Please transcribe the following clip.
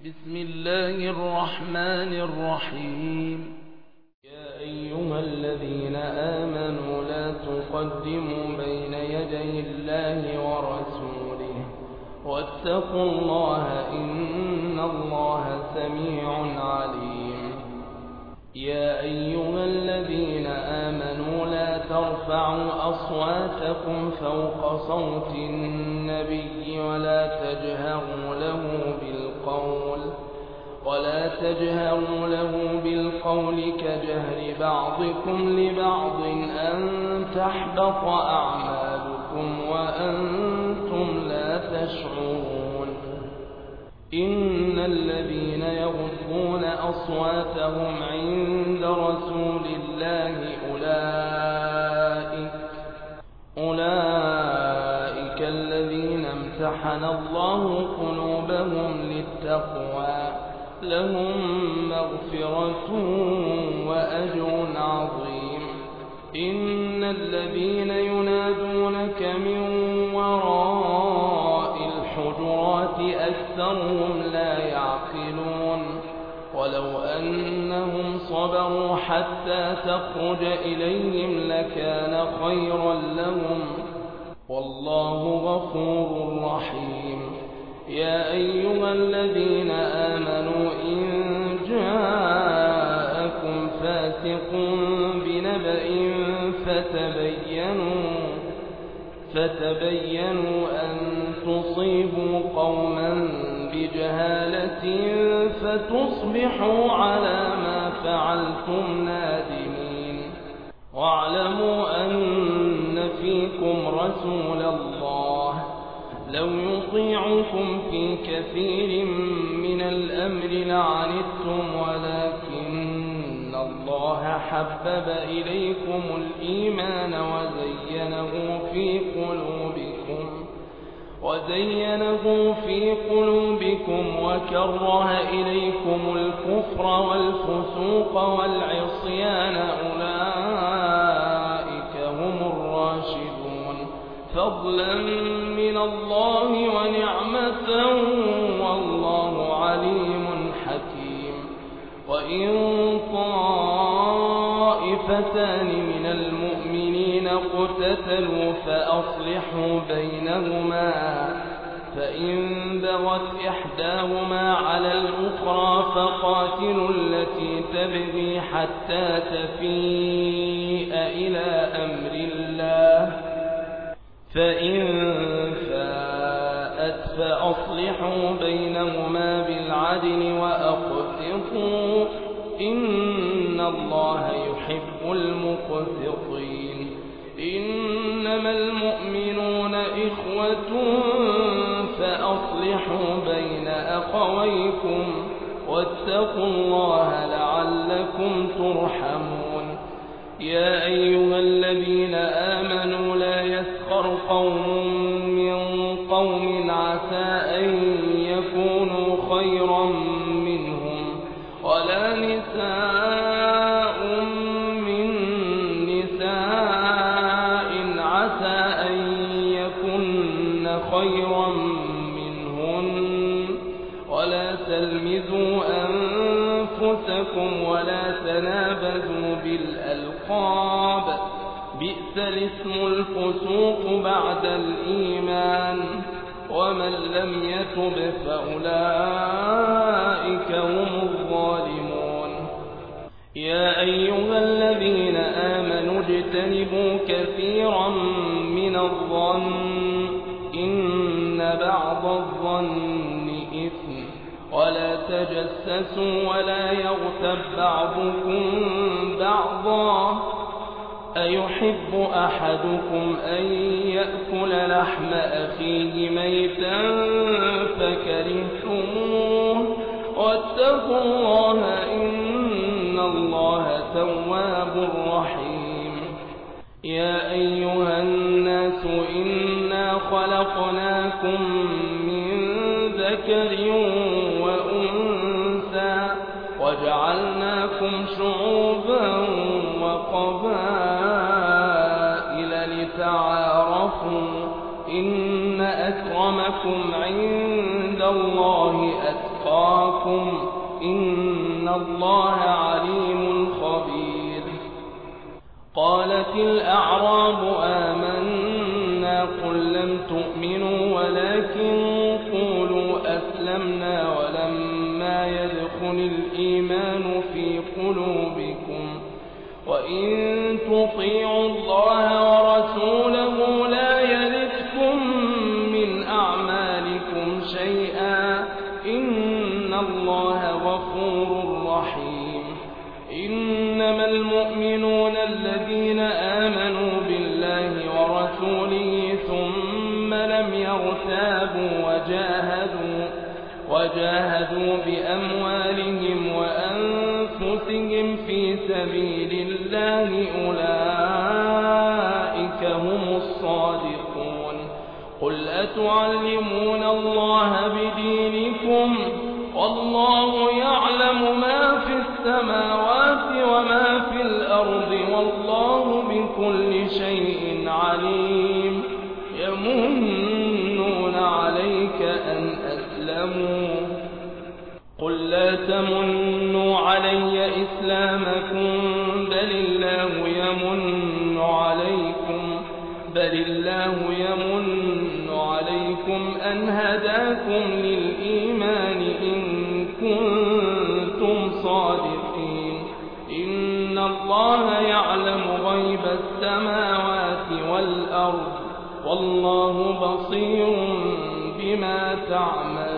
بسم الله الرحمن الرحيم. يا أيها الذين آمنوا لا تقدموا بين يدي الله ورسوله واتقوا الله إن الله سميع عليم. يا أيها الذين آمنوا لا ترفعوا أصواتكم فوق صوت النبي ولا تجهروا له بالقول كجهر بعضكم لبعض أن تحبط أعمالكم وأنتم لا تشعرون. إن الذين يغضون أصواتهم عند رسول الله أولئك الذين امتحن الله قلوبهم للتقوى لهم مغفرة وأجر عظيم. إن الذين ينادونك من وراء الحجرات أكثرهم لا يعقلون. ولو أنهم صبروا حتى تخرج إليهم لكان خيرا لهم والله غفور رحيم. يا أيها الذين آمنوا إن جاءكم فاسق بنبأ فتبينوا أن تصيبوا قوما بجهالة فتصبحوا على ما فعلتم نادمين. واعلموا أن فيكم رسول الله لو يطيعكم في كثير من الأمر لعنتم ولكن الله حبب إليكم الإيمان وزينه في قلوبكم وكره إليكم الكفر والفسوق والعصيان أولئك هم الراشدون فضلا من الله ونعمة والله عليم حكيم. وإن طائفتان من المؤمنين اقتتلوا فأصلحوا بينهما فإن بغت إحداهما على الأخرى فقاتلوا التي تبغي حتى تفيء إلى أمر الله فإن فاءت فأصلحوا بينهما بالعدل وأقسطوا إن الله يحب المقسطين. إنما المؤمنون إخوة فأصلحوا بين أخويكم واتقوا الله لعلكم ترحمون. يا أيها الذين آمنوا لا يسخر قوم من قوم عسى أن يكونوا خيرا منهم ولا نساء من نساء عسى أن يكن خيرا منهن ولا تلمزوا أنفسكم ولا تنابذوا بالألقاب بئس الاسم الفسوق بعد الإيمان ومن لم يتب فأولئك هم الظالمون. يا أيها الذين آمنوا اجتنبوا كثيرا من الظن إن بعض الظن إثم ولا تجسسوا ولا يغتب بعضكم بعضا أيحب أحدكم أن يأكل لحم أخيه ميتا فكرهتموه واتقوا الله إن الله تواب رحيم. يا أيها الناس إنا خلقناكم من ذكر وأنثى وجعلناكم شعوبا وقبائل لتعارفوا إن أكرمكم عند الله أتقاكم أتقاكم إن الله عليم خبير. قالت الأعراب آمنا قل لم تؤمنوا ولكن قولوا أسلمنا ولما يدخل الإيمان في قلوبكم وإن تطيعوا الله ورسوله لا يلدكم من أعمالكم شيئا إن الله غفور رحيم. إنما المؤمنون الذين آمنوا بالله ورسوله ثم لم يرتابوا وجاهدوا بأموالهم وأنفسهم في سبيل الله أولئك هم الصادقون. قل أتعلمون الله بدينكم والله يعلم ما في السماوات وما في الأرض والله بكل شيء عليم. يمنون عليك أن أسلموا قل لا تمنوا علي إسلامكم بل الله يمن عليكم أن هداكم للإيمان إن كنتم صادقين. إن الله يعلم غيب السماوات والأرض والله بصير بما تعملون.